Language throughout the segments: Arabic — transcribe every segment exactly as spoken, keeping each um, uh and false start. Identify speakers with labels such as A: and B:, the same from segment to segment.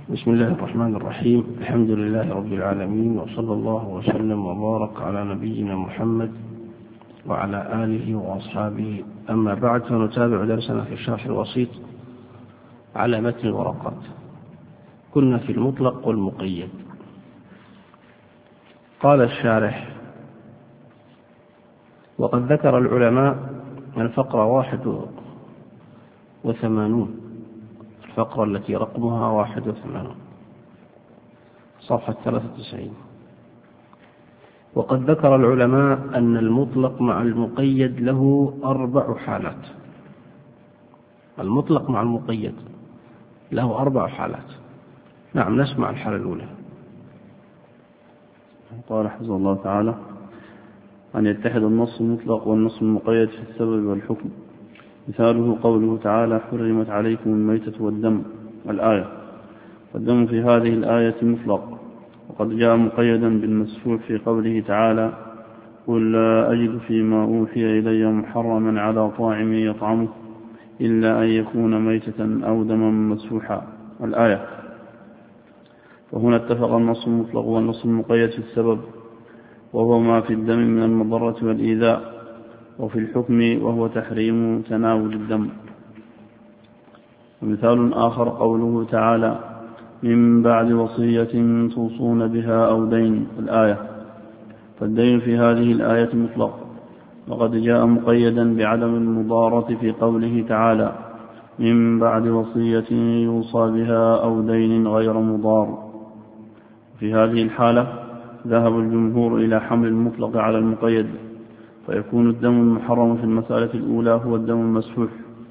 A: بسم الله الرحمن الرحيم. الحمد لله رب العالمين، وصلى الله وسلم وبارك على نبينا محمد وعلى آله وأصحابه. أما بعد، فنتابع درسنا في الشرح الوسيط على متن الورقات. كنا في المطلق والمقيد. قال الشارح: وقد ذكر العلماء الفقرة واحد وثمانون، الفقرة التي رقمها واحد وثمانون، صفحة ثلاثة وتسعين. وقد ذكر العلماء أن المطلق مع المقيد له أربع حالات. المطلق مع المقيد له أربع حالات. نعم، نسمع الحالة الأولى.
B: قال حفظه الله تعالى: أن يتحد النص المطلق والنص المقيد في السبب والحكم. مثاله قوله تعالى: حرمت عليكم الميتة والدم، الآية. والدم في هذه الآية مطلق، وقد جاء مقيدا بالمسفوح في قوله تعالى: قل لا أجد فيما أوحي إلي محرما على طاعم يطعمه إلا أن يكون ميتة أو دما مسفوحا، الآية. وهنا اتفق النص المطلق والنص المقيد في السبب، وهو ما في الدم من المضرة والإيذاء، وفي الحكم وهو تحريم تناول الدم. ومثال آخر قوله تعالى: من بعد وصية توصون بها أو دين، الآية. فالدين في هذه الآية مطلق، وقد جاء مقيدا بعدم المضارة في قوله تعالى: من بعد وصية يوصى بها أو دين غير مضار. في هذه الحالة ذهب الجمهور إلى حمل المطلق على المقيد، فيكون الدم المحرم في المسألة الأولى هو الدم المسفوح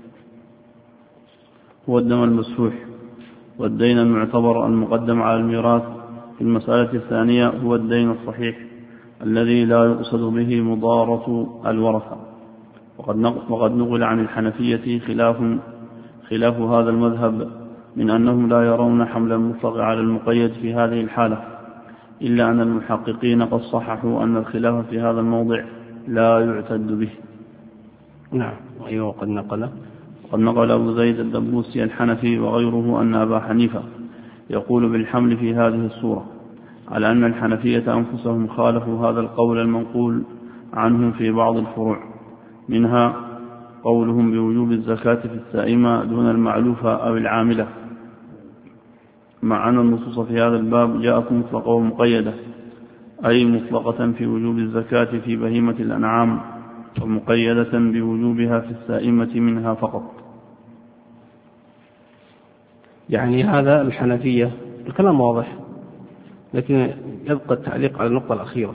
B: هو الدم المسفوح والدين المعتبر المقدم على الميراث في المسألة الثانية هو الدين الصحيح الذي لا يقصد به مضارة الورثة. وقد نقل عن الحنفية خلاف خلاف هذا المذهب، من أنهم لا يرون حمل المطلق على المقيد في هذه الحالة، إلا أن المحققين قد صححوا أن الخلاف في هذا الموضع لا يعتد به.
A: نعم. أيوة. وقد نقل
B: قد نقل أبو زيد الدبوسي الحنفي وغيره أن أبا حنيفة يقول بالحمل في هذه الصورة، على أن الحنفية أنفسهم خالفوا هذا القول المنقول عنهم في بعض الفروع، منها قولهم بوجوب الزكاة في السائمة دون المعلوفة أو العاملة، مع أن النصوص في هذا الباب جاءت مطلقة ومقيدة، أي مطلقة في وجوب الزكاة في بهيمة الأنعام، ومقيدة بوجوبها في السائمة منها فقط.
A: يعني هذا الحنفية الكلام واضح، لكن يبقى التعليق على النقطة الأخيرة.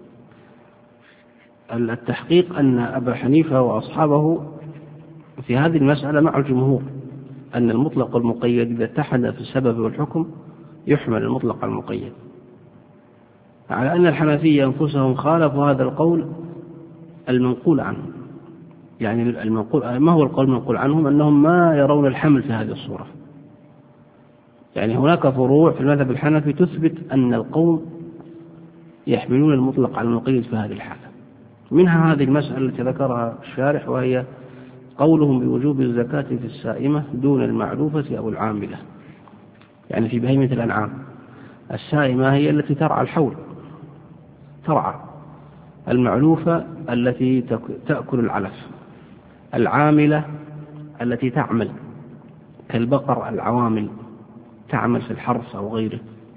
A: التحقيق أن أبا حنيفة وأصحابه في هذه المسألة مع الجمهور، أن المطلق والمقيد إذا اتحد في السبب والحكم يحمل المطلق على المقيد، على أن الحنفية أنفسهم خالفوا هذا القول المنقول عنهم. يعني المنقول ما هو القول المنقول عنهم؟ أنهم ما يرون الحمل في هذه الصورة. يعني هناك فروع في المذهب الحنفي تثبت أن القوم يحملون المطلق على المقيد في هذه الحالة، منها هذه المسألة التي ذكرها الشارح، وهي قولهم بوجوب الزكاة في السائمة دون المعلوفة أو العاملة، يعني في بهيمة الأنعام. السائمة هي التي ترعى الحول، ترعى. المعلوفة التي تأكل العلف. العاملة التي تعمل، كالبقر العوامل، تعمل في الحرث أو غيره.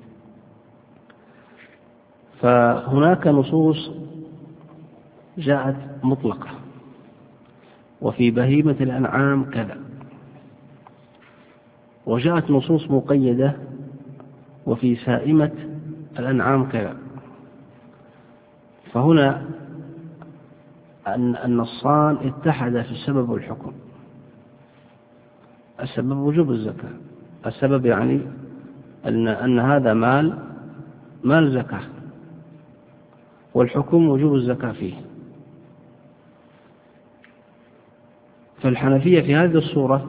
A: فهناك نصوص جاءت مطلقة، وفي بهيمة الأنعام كذا، وجاءت نصوص مقيدة وفي سائمة الأنعام كذا. فهنا أن النصان اتحد في السبب والحكم. السبب وجوب الزكاة، السبب يعني أن, أن هذا مال مال زكاة، والحكم وجوب الزكاة فيه. فالحنفية في هذه الصورة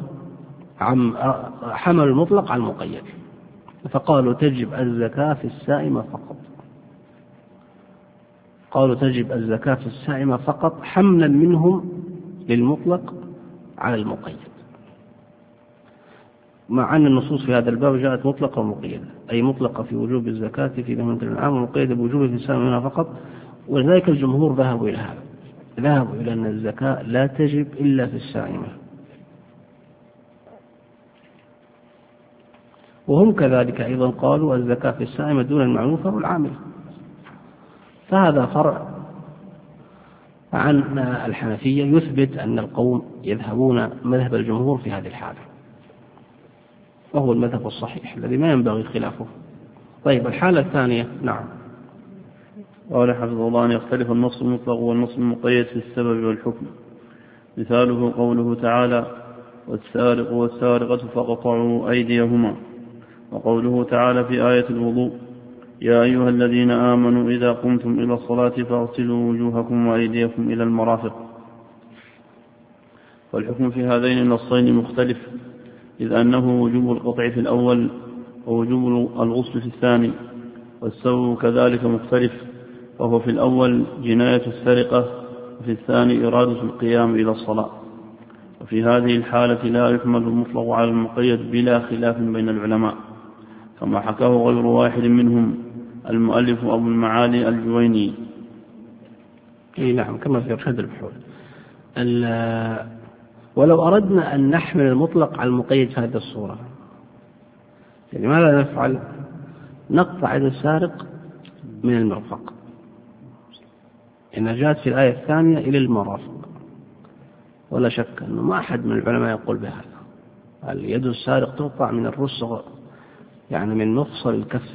A: حمل المطلق على المقيد، فقالوا تجب الزكاة في السائمة فقط. قالوا تجب الزكاة في السائمة فقط حملا منهم للمطلق على المقيد. مع أن النصوص في هذا الباب جاءت مطلقة ومقيدة، أي مطلقة في وجوب الزكاة في ذمة العام ومقيدة بوجوب في السنة منها فقط. ولذلك الجمهور ذهبوا إلى هذا، ذهبوا إلى أن الزكاة لا تجب إلا في السائمة، وهم كذلك أيضا قالوا الزكاة في السائمة دون المعروفة والعاملة. فهذا فرع عن الحنفية يثبت أن القوم يذهبون مذهب الجمهور في هذه الحالة، وهو المذهب الصحيح الذي ما ينبغي خلافه. طيب الحالة الثانية. نعم.
B: قال حفظه الله أن يختلف النص المطلق والنص المقيد في السبب والحكم. مثاله قوله تعالى والسارق والسارقة فقطعوا أيديهما، وقوله تعالى في آية الوضوء يا أيها الذين آمنوا إذا قمتم إلى الصلاة فاغسلوا وجوهكم وأيديكم إلى المرافق. والحكم في هذين النصين مختلف، إذ أنه وجوب القطع في الأول ووجوب الغسل في الثاني، والسبب كذلك مختلف، فهو في الأول جناية السرقة وفي الثاني إرادة القيام إلى الصلاة. وفي هذه الحالة لا يحمل المطلق على المقيد بلا خلاف بين العلماء، كما حكاه غير واحد منهم المؤلف أبو المعالي الجويني.
A: إيه نعم، كما في إرشاد البحوث. ولو أردنا أن نحمل المطلق على المقيد في هذه الصورة، يعني ماذا نفعل؟ نقطع يد السارق من المرفق، إن جاءت في الآية الثانية إلى المرافق، ولا شك أنه ما أحد من العلماء يقول بهذا. اليد السارق تقطع من الرسغ، يعني من مفصل الكف.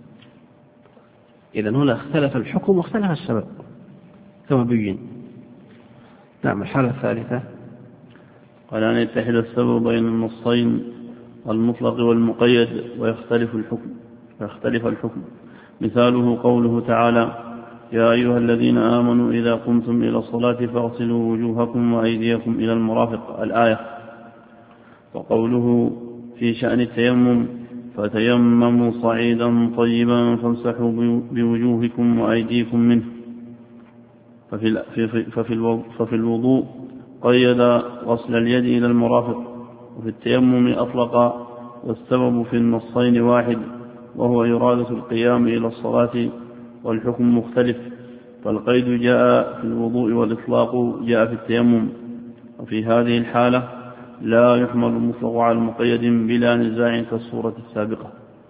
A: إذن هنا اختلف الحكم واختلف السبب كما بين. نعم. الحالة الثالثة
B: قال أن يتحد السبب بين النصين المطلق والمقيد ويختلف الحكم ويختلف الحكم مثاله قوله تعالى يا أيها الذين آمنوا إذا قمتم إلى الصلاة فاغسلوا وجوهكم وأيديكم إلى المرافق الآية. وقوله في شأن التيمم فتيمموا صعيدا طيبا فامسحوا بوجوهكم وأيديكم منه. ففي, ففي, ففي الوضوء قيد غسل اليد إلى المرافق، وفي التيمم أطلق، والسبب في النصين واحد وهو إرادة القيام إلى الصلاة، والحكم مختلف، فالقيد جاء في الوضوء والإطلاق جاء في التيمم. وفي هذه الحالة لا يحمل المطلق على المقيد بلا نزاع كالصورة السابقة.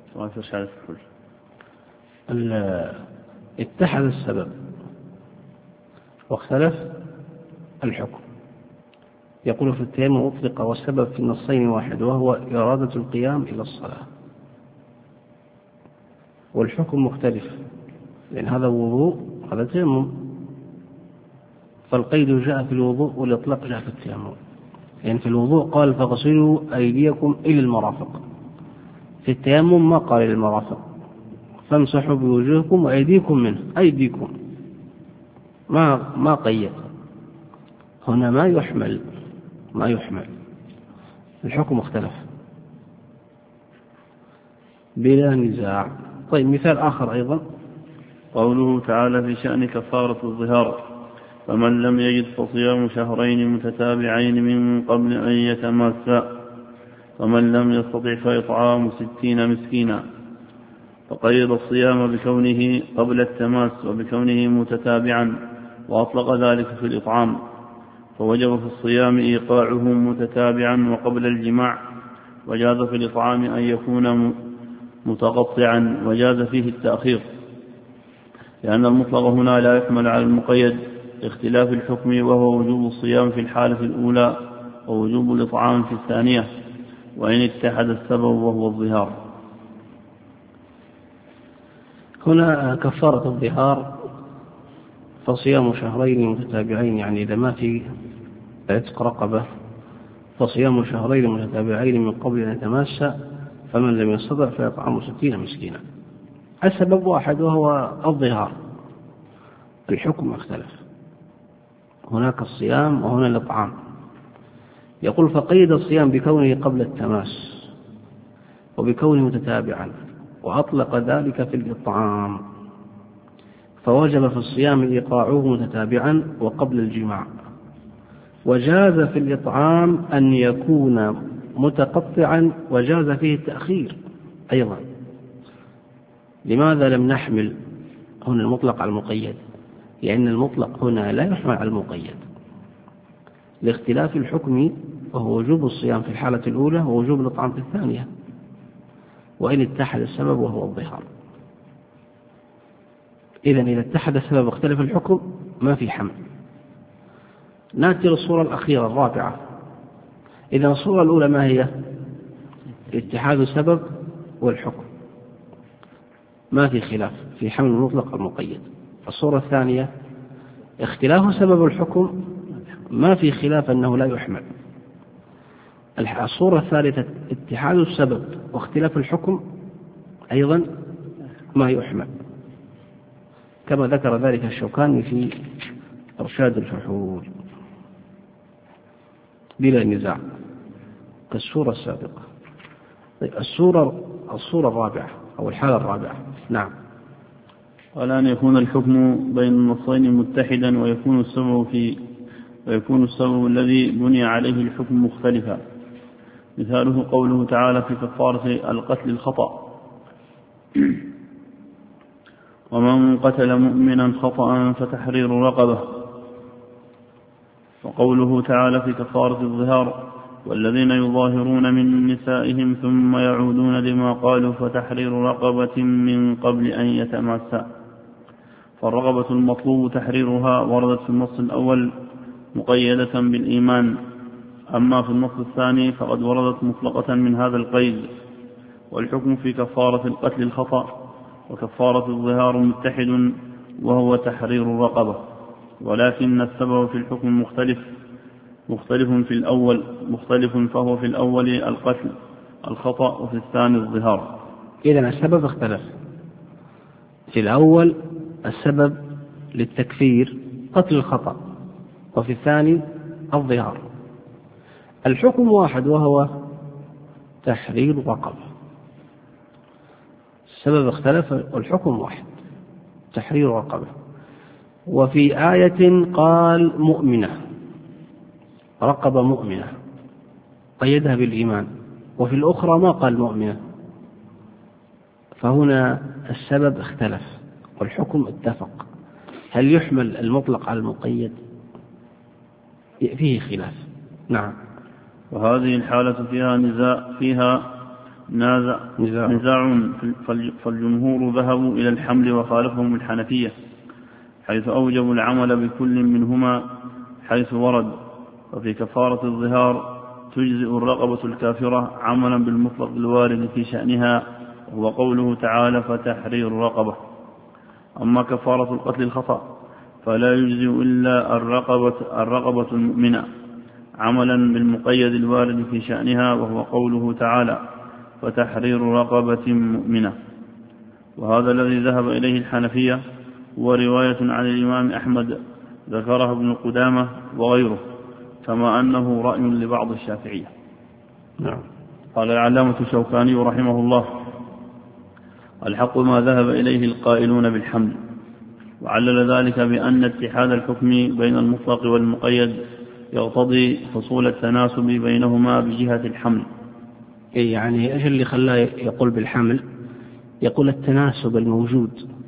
A: اتحد السبب واختلف الحكم. يقول في التيمم أطلق والسبب في النصين واحد وهو إرادة القيام إلى الصلاة، والحكم مختلف، لأن هذا وضوء هذا تيمم، فالقيد جاء في الوضوء والإطلاق جاء في التيمم. يعني في الوضوء قال فاغسلوا أيديكم إلى المرافق، في التيمم ما قال إلى المرافق، فامسحوا بوجوهكم وأيديكم منه، أيديكم ما ما قيد. هنا ما يحمل ما يحمل الحكم مختلف بلا نزاع. طيب مثال آخر أيضا
B: قوله تعالى في شأن كفارة الظهار فمن لم يجد فصيام شهرين متتابعين من قبل أن يتماسا، فمن لم يستطع فإطعام ستين مسكينا. فقيد الصيام بكونه قبل التماس وبكونه متتابعا، وأطلق ذلك في الإطعام، فوجب في الصيام إيقاعه متتابعا وقبل الجماع، وجاز في الإطعام أن يكون متقطعا، وجاز فيه التأخير، لأن المطلق هنا لا يحمل على المقيد اختلاف الحكم، وهو وجوب الصيام في الحالة الأولى ووجوب الإطعام في الثانية، وإن اتحد السبب وهو الظهار.
A: هنا كفارة الظهار فصيام شهرين متتابعين، يعني إذا ما في عتق رقبة فصيام شهرين متتابعين من قبل أن يتماسى، فمن لم يستطع فيطعم ستين مسكينا. السبب واحد وهو الظهار، الحكم اختلف، هناك الصيام وهنا الإطعام. يقول فقيد الصيام بكونه قبل التماس وبكونه متتابعا، وأطلق ذلك في الإطعام، فوجب في الصيام إيقاعه متتابعا وقبل الجماع، وجاز في الإطعام أن يكون متقطعا وجاز فيه التأخير أيضا. لماذا لم نحمل هنا المطلق على المقيد؟ لأن المطلق هنا لا يحمل على المقيد لاختلاف الحكم، وهو وجوب الصيام في الحالة الأولى ووجوب الإطعام في الثانية، وإن اتحد السبب وهو الظهار. إذن إذا اتحد السبب واختلف الحكم ما في حمل. نأتي للصورة الأخيرة الرابعة. إذن الصورة الأولى ما هي؟ اتحاد السبب والحكم، ما في خلاف في حمل المطلق المقيد. الصورة الثانية اختلاف سبب الحكم، ما في خلاف أنه لا يحمل. الصورة الثالثة اتحاد السبب واختلاف الحكم أيضا ما يحمل، كما ذكر ذلك الشوكاني في إرشاد الفحول بلا نزاع كالصورة السابقة. الصورة الصورة الرابعة أو الحالة الرابعة. نعم.
B: قال أن يكون الحكم بين النصين متحدا ويكون السبب في ويكون السبب الذي بني عليه الحكم مختلفا. مثاله قوله تعالى في كفارة القتل الخطأ: ومن قتل مؤمنا خطأ فتحرير رقبة. وقوله تعالى في كفارة الظهار: والذين يظاهرون من نسائهم ثم يعودون لما قالوا فتحرير رقبة من قبل أن يتماسا. فالرقبة المطلوب تحريرها وردت في النص الأول مقيدة بالإيمان، أما في النص الثاني فقد وردت مطلقة من هذا القيد. والحكم في كفارة القتل الخطأ وكفارة الظهار متحد وهو تحرير الرقبة، ولكن السبب في الحكم مختلف مختلف في الأول مختلف فهو في الأول القتل الخطأ وفي الثاني الظهار.
A: إذن السبب اختلف. في الأول السبب للتكفير قتل الخطأ، وفي الثاني الظهار. الحكم واحد وهو تحرير رقبة. السبب اختلف والحكم واحد تحرير رقبة. وفي آية قال مؤمنة، رقبة مؤمنة قيدها بالإيمان، وفي الأخرى ما قال مؤمنة، فهنا السبب اختلف والحكم اتفق. هل يحمل المطلق على المقيد؟ فيه خلاف. نعم.
B: وهذه الحالة فيها نزاع فيها نازع نزاع, نزاع فالجمهور ذهبوا إلى الحمل وخالفهم الحنفية، حيث أوجبوا العمل بكل منهما حيث ورد. وفي كفارة الظهار تجزئ الرقبة الكافرة عملا بالمطلق الوارد في شأنها، وهو قوله تعالى فتحرير رقبة. أما كفارة القتل الخطأ فلا يجزئ إلا الرقبة, الرقبة المؤمنة عملا بالمقيد الوارد في شأنها، وهو قوله تعالى فتحرير رقبة مؤمنة. وهذا الذي ذهب إليه الحنفية هو رواية عن الإمام أحمد ذكرها ابن قدامة وغيره، كما أنه رأي لبعض الشافعية.
A: نعم.
B: قال العلامة الشوكاني رحمه الله: الحق ما ذهب إليه القائلون بالحمل، وعلل ذلك بأن اتحاد الحكم بين المطلق والمقيد يقتضي حصول التناسب بينهما بجهة الحمل.
A: يعني إيش اللي خلاه يقول بالحمل؟ يقول التناسب الموجود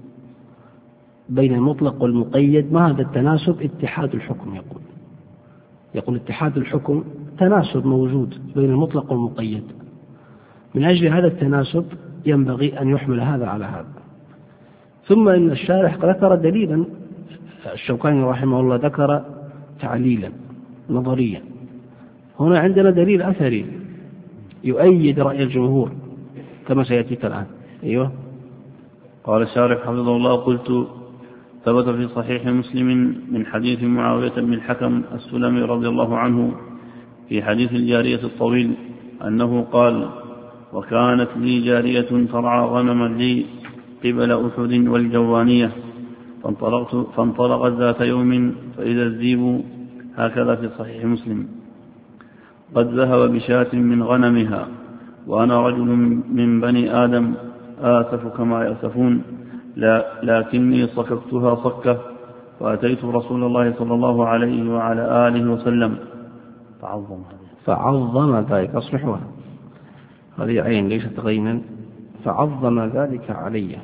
A: بين المطلق والمقيد، ما هذا التناسب؟ اتحاد الحكم. يقول يقول اتحاد الحكم تناسب موجود بين المطلق والمقيد، من أجل هذا التناسب ينبغي أن يحمل هذا على هذا. ثم إن الشارح ذكر دليلا، الشوكاني رحمه الله ذكر تعليلا نظريا. هنا عندنا دليل أثري يؤيد رأي الجمهور كما سيأتيك الآن. أيوة.
B: قال الشارح حفظه الله: قلت: ثبت في صحيح مسلم من حديث معاوية بن الحكم السلمي رضي الله عنه في حديث الجارية الطويل أنه قال: وكانت لي جارية ترعى غنما لي قبل أحد والجوانية، فانطلقت فانطلقت ذات يوم فإذا الذيب، هكذا في صحيح مسلم، قد ذهب بشاة من غنمها، وأنا رجل من بني آدم آسف كما يأسفون، لا لكني صككتها صكة، فأتيت رسول الله صلى الله عليه وعلى آله وسلم
A: فعظم ذلك، أصلحوها، هذه عين ليست غينا، فعظم ذلك علي.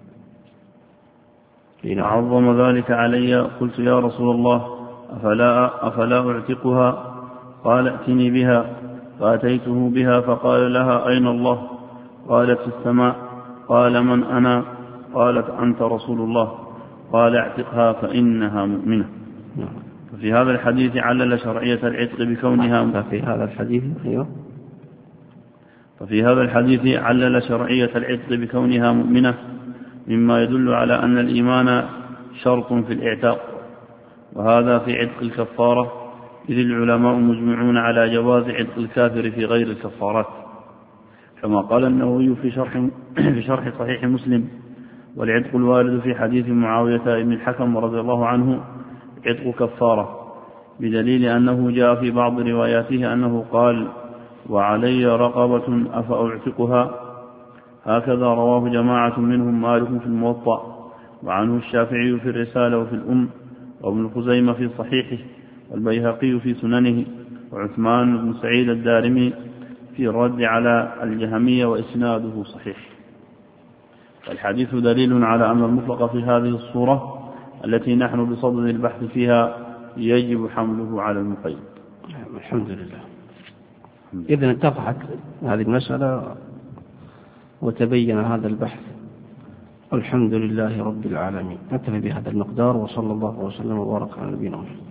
B: فعظم ذلك علي. قلت يا رسول الله أفلا, أفلا أعتقها؟ قال ائتني بها. فأتيته بها فقال لها أين الله؟ قالت في السماء. قال من أنا؟ قالت أنت رسول الله. قال اعتقها فإنها مؤمنة. ففي هذا الحديث علل شرعية العتق بكونها
A: في هذا الحديث أيوه
B: ففي هذا الحديث علل شرعية العتق بكونها مؤمنة، مما يدل على أن الإيمان شرط في الإعتاق، وهذا في عتق الكفارة، إذ العلماء مجمعون على جواز عتق الكافر في غير الكفارات، كما قال النووي في شرح, في شرح صحيح مسلم: والعتق الوارد في حديث معاوية بن الحكم رضي الله عنه عتق كفارة، بدليل أنه جاء في بعض رواياته أنه قال: وعلي رقبة أفأعتقها. هكذا رواه جماعة منهم مالك في الموطأ، وعنه الشافعي في الرسالة وفي الأم، وابن خزيمة في صحيحه، والبيهقي في سننه، وعثمان بن سعيد الدارمي في الرد على الجهمية، وإسناده صحيح. الحديث دليل على أن المطلق في هذه الصورة التي نحن بصدد البحث فيها يجب حمله على المقيد.
A: الحمد لله. إذن اتضحت هذه المسألة وتبين هذا البحث، والحمد لله رب العالمين. نكتفي بهذا المقدار، وصلى الله وسلم وبارك على نبينا محمد.